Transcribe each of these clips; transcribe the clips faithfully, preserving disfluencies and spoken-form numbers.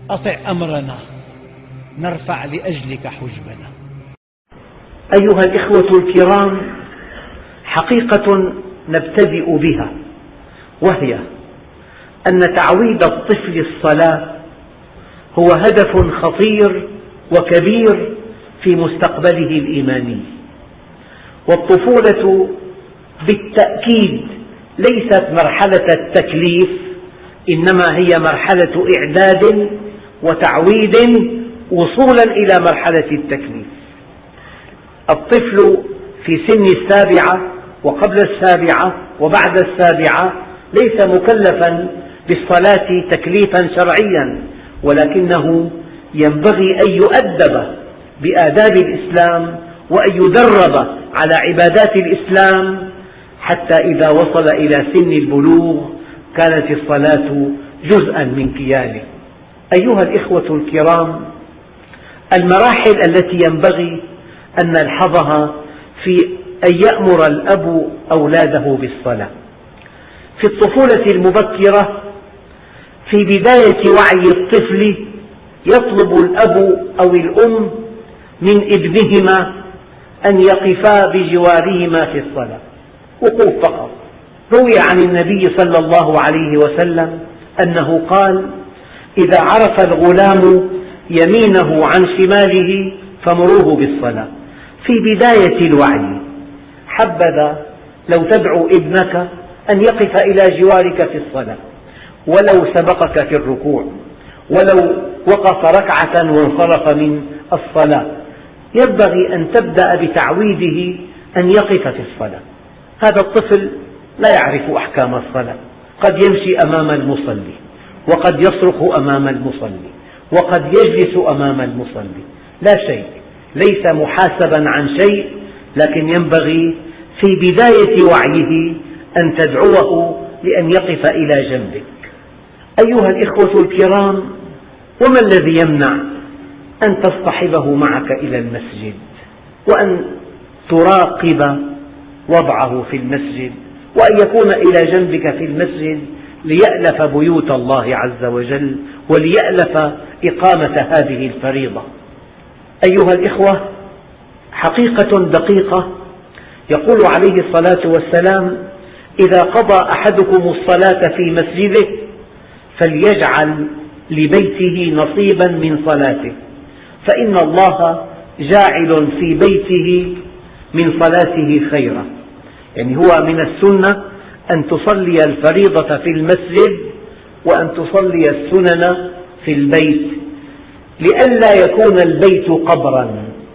أطع أمرنا نرفع لأجلك حجبنا. أيها الإخوة الكرام، حقيقة نبتدئ بها، وهي أن تعويد الطفل الصلاة هو هدف خطير وكبير في مستقبله الإيماني. والطفولة بالتأكيد ليست مرحلة التكليف، إنما هي مرحلة إعداد وتعويد وصولا إلى مرحلة التكليف. الطفل في سن السابعة وقبل السابعة وبعد السابعة ليس مكلفا بالصلاة تكليفا شرعيا، ولكنه ينبغي أن يؤدب بآداب الإسلام وأن يدرب على عبادات الإسلام حتى إذا وصل إلى سن البلوغ كانت الصلاة جزءا من كيانه. أيها الإخوة الكرام، المراحل التي ينبغي أن نلحظها في أن يأمر الأب أولاده بالصلاة: في الطفولة المبكرة، في بداية وعي الطفل، يطلب الأب أو الأم من ابنهما أن يقفا بجوارهما في الصلاة، وقوف فقط. روي عن النبي صلى الله عليه وسلم أنه قال: إذا عرف الغلام يمينه عن شماله فمروه بالصلاة. في بداية الوعي. حبذا لو تدعو ابنك أن يقف إلى جوارك في الصلاة، ولو سبقك في الركوع، ولو وقف ركعة وانصرف من الصلاة، ينبغي أن تبدأ بتعويده أن يقف في الصلاة. هذا الطفل لا يعرف أحكام الصلاة، قد يمشي أمام المصلي، وقد يصرخ أمام المصلي، وقد يجلس أمام المصلي، لا شيء، ليس محاسبا عن شيء، لكن ينبغي في بداية وعيه أن تدعوه لأن يقف إلى جنبك. أيها الإخوة الكرام، وما الذي يمنع أن تصطحبه معك إلى المسجد، وأن تراقب وضعه في المسجد، وأن يكون إلى جنبك في المسجد ليألف بيوت الله عز وجل وليألف إقامة هذه الفريضة؟ أيها الإخوة، حقيقة دقيقة. يقول عليه الصلاة والسلام: إذا قضى أحدكم الصلاة في مسجده فليجعل لبيته نصيبا من صلاته، فإن الله جاعل في بيته من صلاته خيرا. يعني هو من السنة أن تصلي الفريضة في المسجد وأن تصلي السنن في البيت، لئلا يكون البيت قبرا.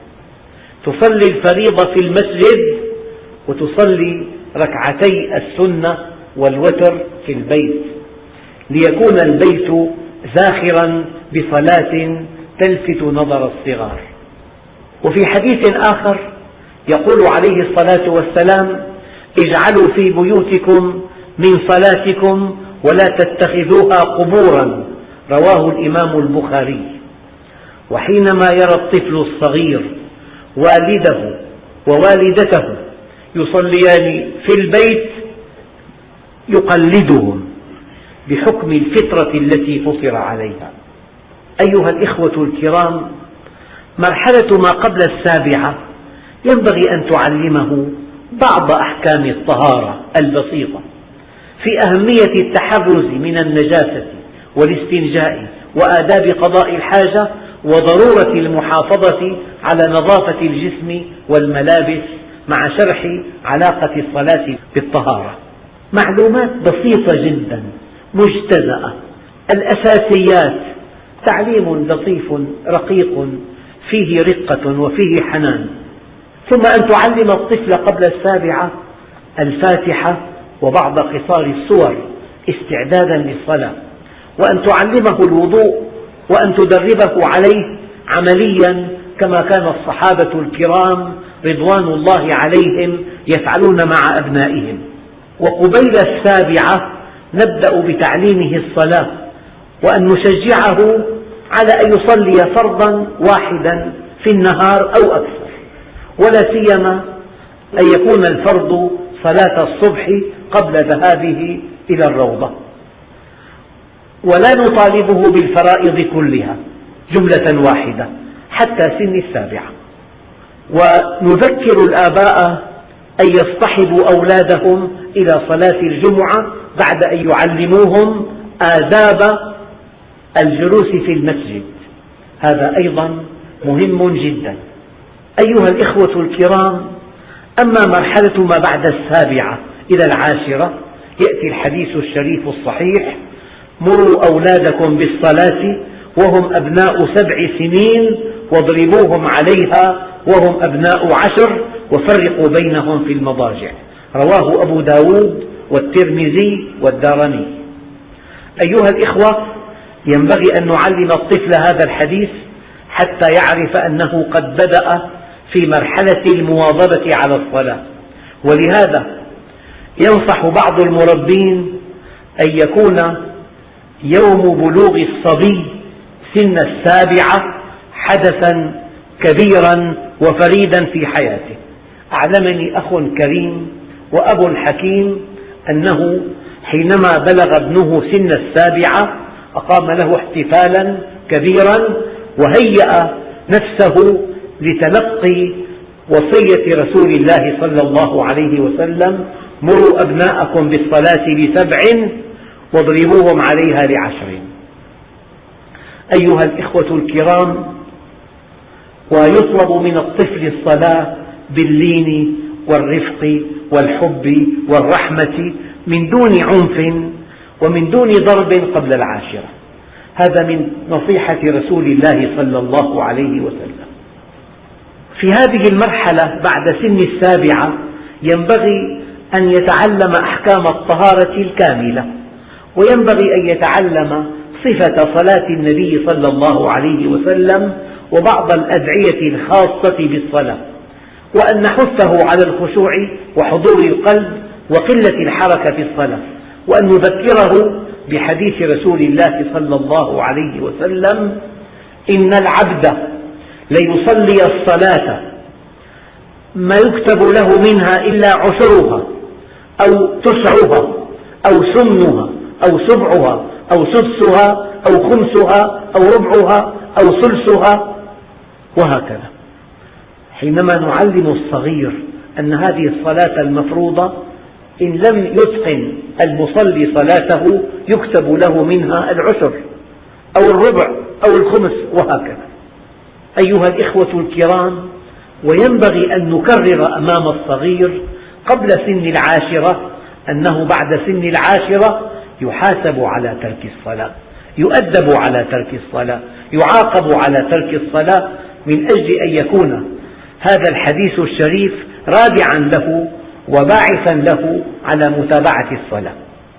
تصلي الفريضة في المسجد وتصلي ركعتي السنة والوتر في البيت، ليكون البيت زاخرا بصلاة تلفت نظر الصغار. وفي حديث آخر يقول عليه الصلاة والسلام: اجعلوا في بيوتكم من صلاتكم ولا تتخذوها قبورا، رواه الإمام البخاري. وحينما يرى الطفل الصغير والده ووالدته يصليان في البيت يقلدهم بحكم الفطرة التي فطر عليها. أيها الإخوة الكرام، مرحلة ما قبل السابعة ينبغي أن تعلمه بعض أحكام الطهارة البسيطة، في أهمية التحرز من النجاسة والاستنجاء وآداب قضاء الحاجة وضرورة المحافظة على نظافة الجسم والملابس، مع شرح علاقة الصلاة بالطهارة. معلومات بسيطة جدا مجتزأة، الأساسيات، تعليم لطيف رقيق فيه رقة وفيه حنان. ثم أن تعلم الطفل قبل السابعة الفاتحة وبعض قصار السور استعدادا للصلاة، وأن تعلمه الوضوء وأن تدربه عليه عمليا كما كان الصحابة الكرام رضوان الله عليهم يفعلون مع أبنائهم. وقبيل السابعة نبدأ بتعليمه الصلاة، وأن نشجعه على أن يصلي فرضا واحدا في النهار أو أكثر، ولا سيما أن يكون الفرض صلاة الصبح قبل ذهابه إلى الروضة. ولا نطالبه بالفرائض كلها جملة واحدة حتى سن السابعة. ونذكر الآباء أن يصطحبوا أولادهم إلى صلاة الجمعة بعد أن يعلموهم آداب الجلوس في المسجد، هذا أيضا مهم جدا. أيها الإخوة الكرام، أما مرحلة ما بعد السابعة إلى العاشرة يأتي الحديث الشريف الصحيح: مروا أولادكم بالصلاة وهم أبناء سبع سنين واضربوهم عليها وهم أبناء عشر وفرقوا بينهم في المضاجع، رواه أبو داود والترمذي والدارمي. أيها الإخوة، ينبغي أن نعلم الطفل هذا الحديث حتى يعرف أنه قد بدأ في مرحلة المواظبة على الصلاة، ولهذا ينصح بعض المربين أن يكون يوم بلوغ الصبي سن السابعة حدثا كبيرا وفريدا في حياته. أعلمني أخ كريم وأب حكيم أنه حينما بلغ ابنه سن السابعة أقام له احتفالا كبيرا وهيأ نفسه لتلقي وصية رسول الله صلى الله عليه وسلم: مروا أبناءكم بالصلاة لسبع واضربوهم عليها لعشر. أيها الإخوة الكرام، ويطلب من الطفل الصلاة باللين والرفق والحب والرحمة من دون عنف ومن دون ضرب قبل العاشرة، هذا من نصيحة رسول الله صلى الله عليه وسلم. في هذه المرحلة بعد سن السابعة ينبغي أن يتعلم أحكام الطهارة الكاملة، وينبغي أن يتعلم صفة صلاة النبي صلى الله عليه وسلم وبعض الأدعية الخاصة بالصلاة، وأن نحثه على الخشوع وحضور القلب وقلة الحركة في الصلاة، وأن نذكره بحديث رسول الله صلى الله عليه وسلم: إن العبد ليصلي الصلاة ما يكتب له منها إلا عشرها أو تسعها أو ثمنها أو سبعها أو سدسها أو خمسها أو ربعها أو ثلثها، وهكذا. حينما نعلم الصغير أن هذه الصلاة المفروضة إن لم يتقن المصلي صلاته يكتب له منها العشر أو الربع أو الخمس، وهكذا. أيها الإخوة الكرام، وينبغي أن نكرر أمام الصغير قبل سن العاشرة أنه بعد سن العاشرة يحاسب على ترك الصلاة، يؤدب على ترك الصلاة، يعاقب على ترك الصلاة، من أجل أن يكون هذا الحديث الشريف رادعا له وباعثا له على متابعة الصلاة.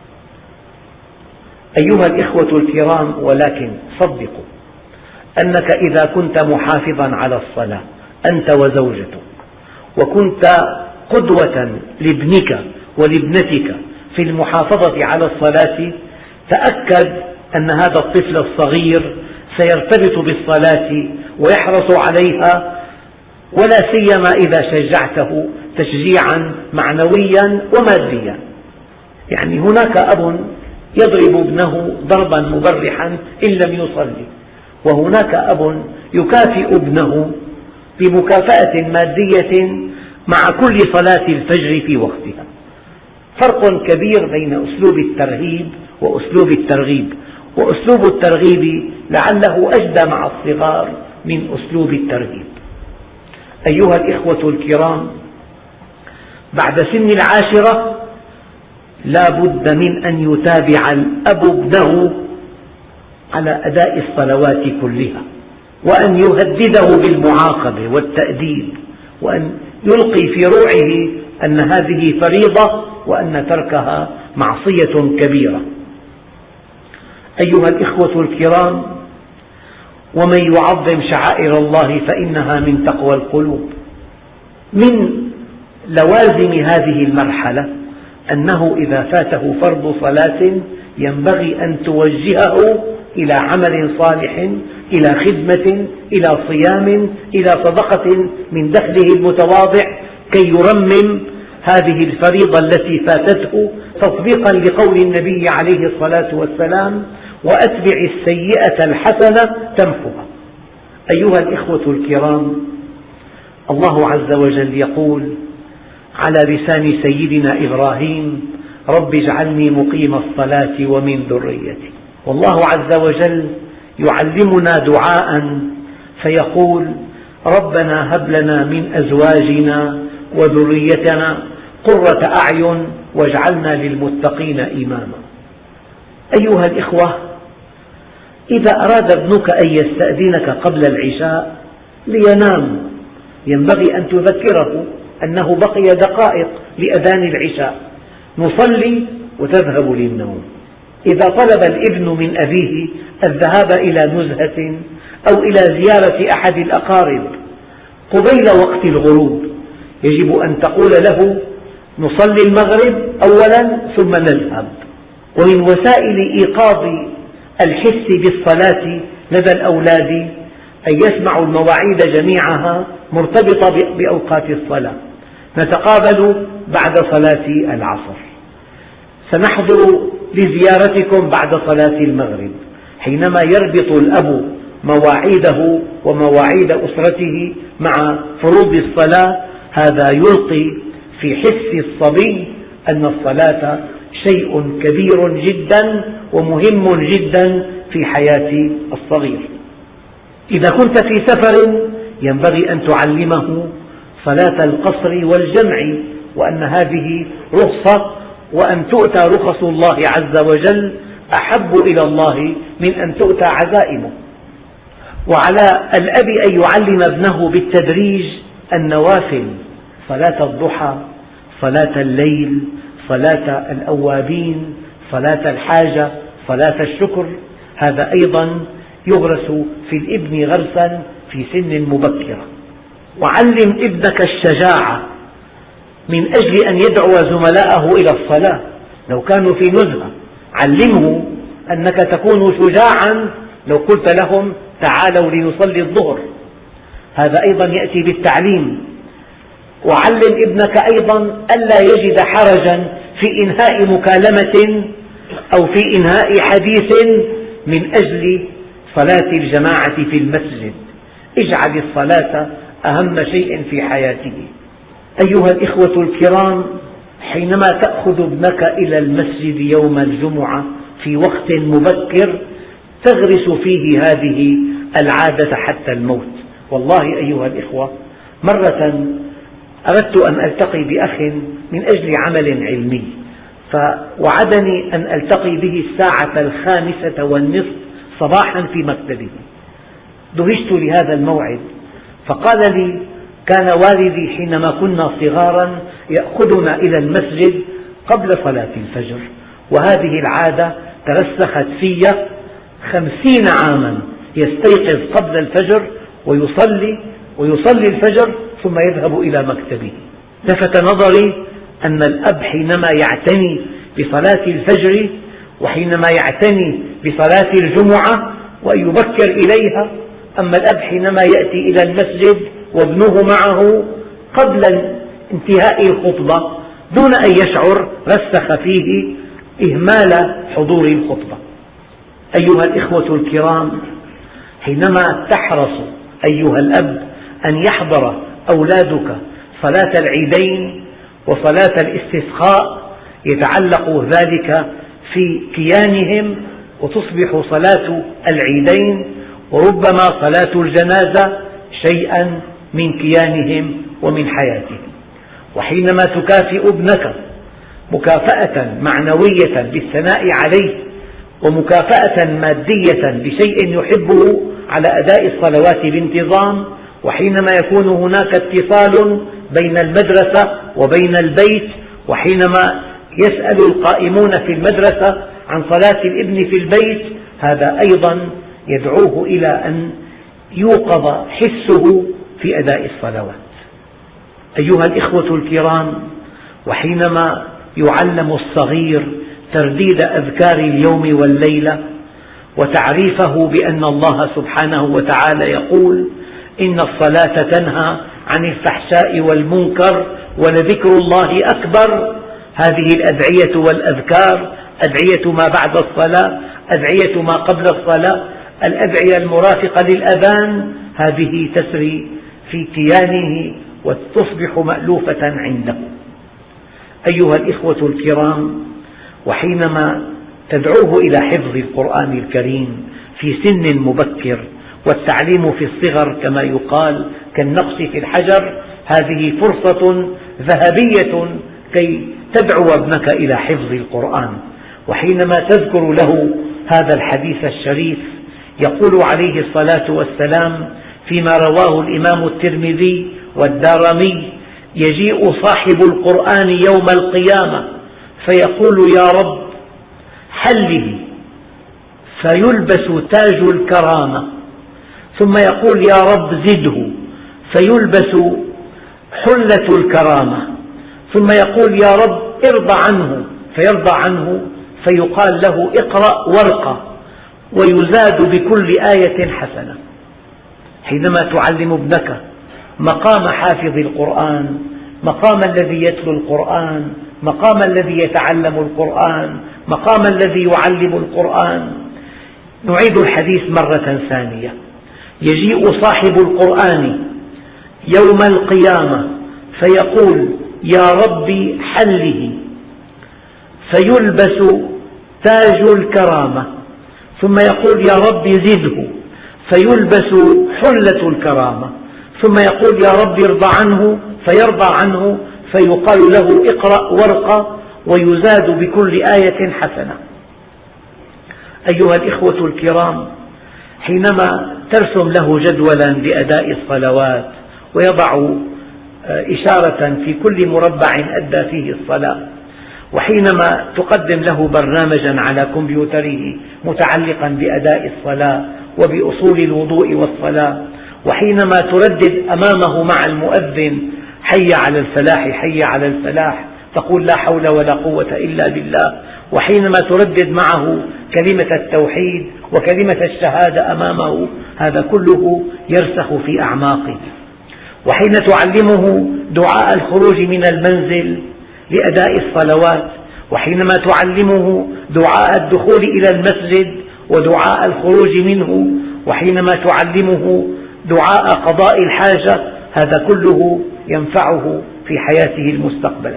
أيها الإخوة الكرام، ولكن صدقوا أنك إذا كنت محافظا على الصلاة أنت وزوجتك، وكنت قدوة لابنك ولابنتك في المحافظة على الصلاة، تأكد أن هذا الطفل الصغير سيرتبط بالصلاة ويحرص عليها، ولا سيما إذا شجعته تشجيعا معنويا وماديا. يعني هناك أب يضرب ابنه ضربا مبرحا إن لم يصلي، وهناك أب يكافئ ابنه بمكافأة مادية مع كل صلاة الفجر في وقتها. فرق كبير بين أسلوب الترهيب وأسلوب الترغيب، وأسلوب الترغيب لعله أجدى مع الصغار من أسلوب الترهيب. أيها الإخوة الكرام، بعد سن العاشرة لا بد من أن يتابع الأب ابنه على أداء الصلوات كلها، وأن يهدده بالمعاقبة والتأديب، وأن يلقي في روعه أن هذه فريضة وأن تركها معصية كبيرة. أيها الإخوة الكرام، ومن يعظم شعائر الله فإنها من تقوى القلوب. من لوازم هذه المرحلة أنه إذا فاته فرض صلاة ينبغي أن توجهه إلى عمل صالح، إلى خدمة، إلى صيام، إلى صدقة من دخله المتواضع، كي يرمم هذه الفريضة التي فاتته، تطبيقا لقول النبي عليه الصلاة والسلام: وأتبع السيئة الحسنة تمحها. أيها الإخوة الكرام، الله عز وجل يقول على لسان سيدنا إبراهيم: رب اجعلني مقيم الصلاة ومن ذريتي. والله عز وجل يعلمنا دعاء فيقول: ربنا هب لنا من أزواجنا وذريتنا قرة أعين واجعلنا للمتقين إماما. أيها الإخوة، إذا أراد ابنك أن يستأذنك قبل العشاء لينام ينبغي أن تذكره أنه بقي دقائق لأذان العشاء، نصلي وتذهب للنوم. إذا طلب الابن من أبيه الذهاب إلى نزهة أو إلى زيارة أحد الأقارب قبيل وقت الغروب، يجب أن تقول له: نصلي المغرب أولا ثم نذهب. ومن وسائل إيقاظ الحس بالصلاة لدى الأولاد أن يسمعوا المواعيد جميعها مرتبطة بأوقات الصلاة. نتقابل بعد صلاة العصر، سنحضر لزيارتكم بعد صلاة المغرب. حينما يربط الأب مواعيده ومواعيد أسرته مع فروض الصلاة، هذا يلقي في حس الصبي أن الصلاة شيء كبير جدا ومهم جدا في حياة الصغير. إذا كنت في سفر ينبغي أن تعلمه صلاة القصر والجمع، وأن هذه رخصة، وأن تؤتى رخص الله عز وجل أحب إلى الله من أن تؤتى عزائمه. وعلى الأب أن يعلم ابنه بالتدريج النوافل: صلاة الضحى، صلاة الليل، صلاة الأوابين، صلاة الحاجة، صلاة الشكر. هذا أيضا يغرس في الابن غرسا في سن مبكرة. وعلم ابنك الشجاعة من أجل أن يدعو زملائه إلى الصلاة. لو كانوا في نزهة علمه أنك تكون شجاعا لو قلت لهم: تعالوا لنصلي الظهر. هذا أيضا يأتي بالتعليم. وعلم ابنك أيضا ألا يجد حرجا في إنهاء مكالمة أو في إنهاء حديث من أجل صلاة الجماعة في المسجد. اجعل الصلاة أهم شيء في حياته. أيها الإخوة الكرام، حينما تأخذ ابنك إلى المسجد يوم الجمعة في وقت مبكر تغرس فيه هذه العادة حتى الموت. والله أيها الإخوة، مرة أردت أن ألتقي بأخ من أجل عمل علمي، فوعدني أن ألتقي به الساعة الخامسة والنصف صباحا في مكتبه. دهشت لهذا الموعد، فقال لي: كان والدي حينما كنا صغارا يأخذنا إلى المسجد قبل صلاة الفجر، وهذه العادة ترسخت في خمسين عاما. يستيقظ قبل الفجر ويصلي ويصلي الفجر ثم يذهب إلى مكتبه. لفت نظري أن الأب حينما يعتني بصلاة الفجر وحينما يعتني بصلاة الجمعة وأن يبكر إليها، أما الأب حينما يأتي إلى المسجد وابنه معه قبل انتهاء الخطبة دون أن يشعر رسخ فيه إهمال حضور الخطبة. أيها الإخوة الكرام، حينما تحرص أيها الأب أن يحضر أولادك صلاة العيدين وصلاة الاستسقاء يتعلق ذلك في كيانهم، وتصبح صلاة العيدين وربما صلاة الجنازة شيئا من كيانهم ومن حياتهم. وحينما تكافئ ابنك مكافأة معنوية بالثناء عليه ومكافأة مادية بشيء يحبه على أداء الصلوات بانتظام، وحينما يكون هناك اتصال بين المدرسة وبين البيت، وحينما يسأل القائمون في المدرسة عن صلاة الابن في البيت، هذا أيضا يدعوه إلى أن يوقظ حسه في أداء الصلوات. أيها الإخوة الكرام، وحينما يعلم الصغير ترديد أذكار اليوم والليلة وتعريفه بأن الله سبحانه وتعالى يقول: إن الصلاة تنهى عن الفحشاء والمنكر ولذكر الله أكبر، هذه الأدعية والأذكار أدعية ما بعد الصلاة أدعية ما قبل الصلاة، الأدعية المرافقة للأذان، هذه تسري في كيانه وتصبح مألوفة عنده. أيها الإخوة الكرام، وحينما تدعوه إلى حفظ القرآن الكريم في سن مبكر، والتعليم في الصغر كما يقال كالنقش في الحجر، هذه فرصة ذهبية كي تدعو ابنك إلى حفظ القرآن. وحينما تذكر له هذا الحديث الشريف، يقول عليه الصلاة والسلام فيما رواه الإمام الترمذي والدارمي: يجيء صاحب القرآن يوم القيامة فيقول يا رب حله، فيلبس تاج الكرامة، ثم يقول يا رب زده، فيلبس حلة الكرامة، ثم يقول يا رب ارضى عنه، فيرضى عنه، فيقال له اقرأ وارقى، ويزاد بكل آية حسنة. حينما تعلم ابنك مقام حافظ القرآن، مقام الذي يتلو القرآن، مقام الذي يتعلم القرآن، مقام الذي يعلم القرآن. نعيد الحديث مرة ثانية: يجيء صاحب القرآن يوم القيامة فيقول يا ربي حله، فيلبس تاج الكرامة، ثم يقول يا ربي زده، فيلبس حلة الكرامة، ثم يقول يا ربي ارضى عنه، فيرضى عنه، فيقال له اقرأ وارقى، ويزاد بكل آية حسنة. أيها الإخوة الكرام، حينما ترسم له جدولا لأداء الصلوات ويضع إشارة في كل مربع أدى فيه الصلاة، وحينما تقدم له برنامجا على كمبيوتره متعلقا بأداء الصلاة وبأصول الوضوء والصلاة، وحينما تردد أمامه مع المؤذن حي على الفلاح حي على الفلاح، تقول لا حول ولا قوة إلا بالله، وحينما تردد معه كلمة التوحيد وكلمة الشهادة أمامه، هذا كله يرسخ في أعماقه. وحين تعلمه دعاء الخروج من المنزل لأداء الصلوات، وحينما تعلمه دعاء الدخول إلى المسجد ودعاء الخروج منه، وحينما تعلمه دعاء قضاء الحاجة، هذا كله ينفعه في حياته المستقبلة.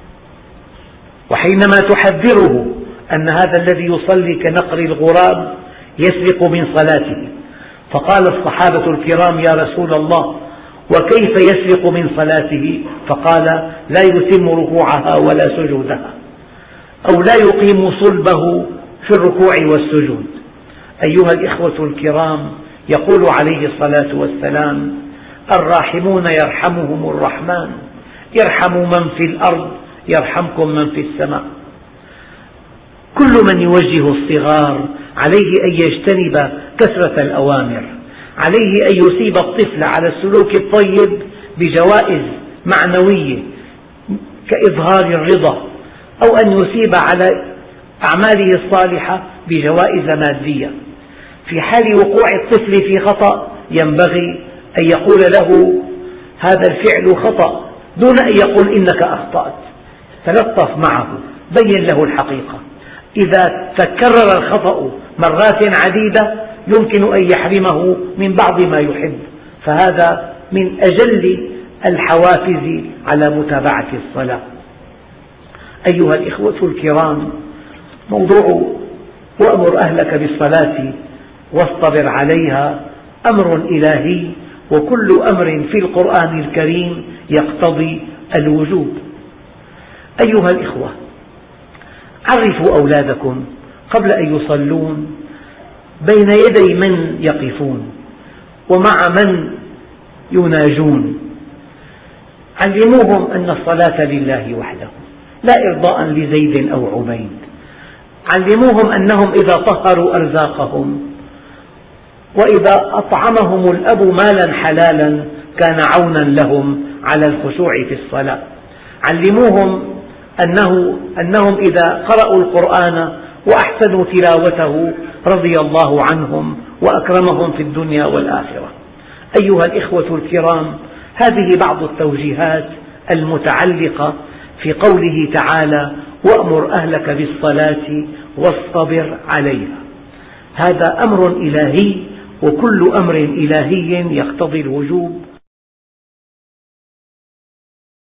وحينما تحذره أن هذا الذي يصلي كنقر الغراب يسرق من صلاته، فقال الصحابة الكرام يا رسول الله وكيف يسرق من صلاته؟ فقال لا يتم ركوعها ولا سجودها، أو لا يقيم صلبه في الركوع والسجود. أيها الإخوة الكرام، يقول عليه الصلاة والسلام الراحمون يرحمهم الرحمن، يرحم من في الأرض يرحمكم من في السماء. كل من يوجه الصغار عليه أن يجتنب كثرة الأوامر، عليه أن يثيب الطفل على السلوك الطيب بجوائز معنوية كإظهار الرضا، أو أن يثيب على أعماله الصالحة بجوائز مادية. في حال وقوع الطفل في خطأ ينبغي أن يقول له هذا الفعل خطأ دون أن يقول إنك أخطأت، تلطف معه، بين له الحقيقة. إذا تكرر الخطأ مرات عديدة يمكن أن يحرمه من بعض ما يحب، فهذا من أجل الحوافز على متابعة الصلاة. أيها الإخوة الكرام، موضوع وأمر أهلك بالصلاة واصطبر عليها أمر إلهي، وكل أمر في القرآن الكريم يقتضي الوجوب. أيها الإخوة، عرفوا أولادكم قبل أن يصلون بين يدي من يقفون ومع من يناجون. علموهم أن الصلاة لله وحده لا إرضاء لزيد أو عبيد. علموهم أنهم إذا طهروا أرزاقهم وإذا أطعمهم الأب مالا حلالا كان عونا لهم على الخشوع في الصلاة. علموهم أنه أنهم إذا قرأوا القرآن وأحسنوا تلاوته رضي الله عنهم وأكرمهم في الدنيا والآخرة. أيها الإخوة الكرام، هذه بعض التوجيهات المتعلقة في قوله تعالى: وأمر أهلك بالصلاة واصطبر عليها. هذا أمر إلهي، وكل أمر إلهي يقتضي الوجوب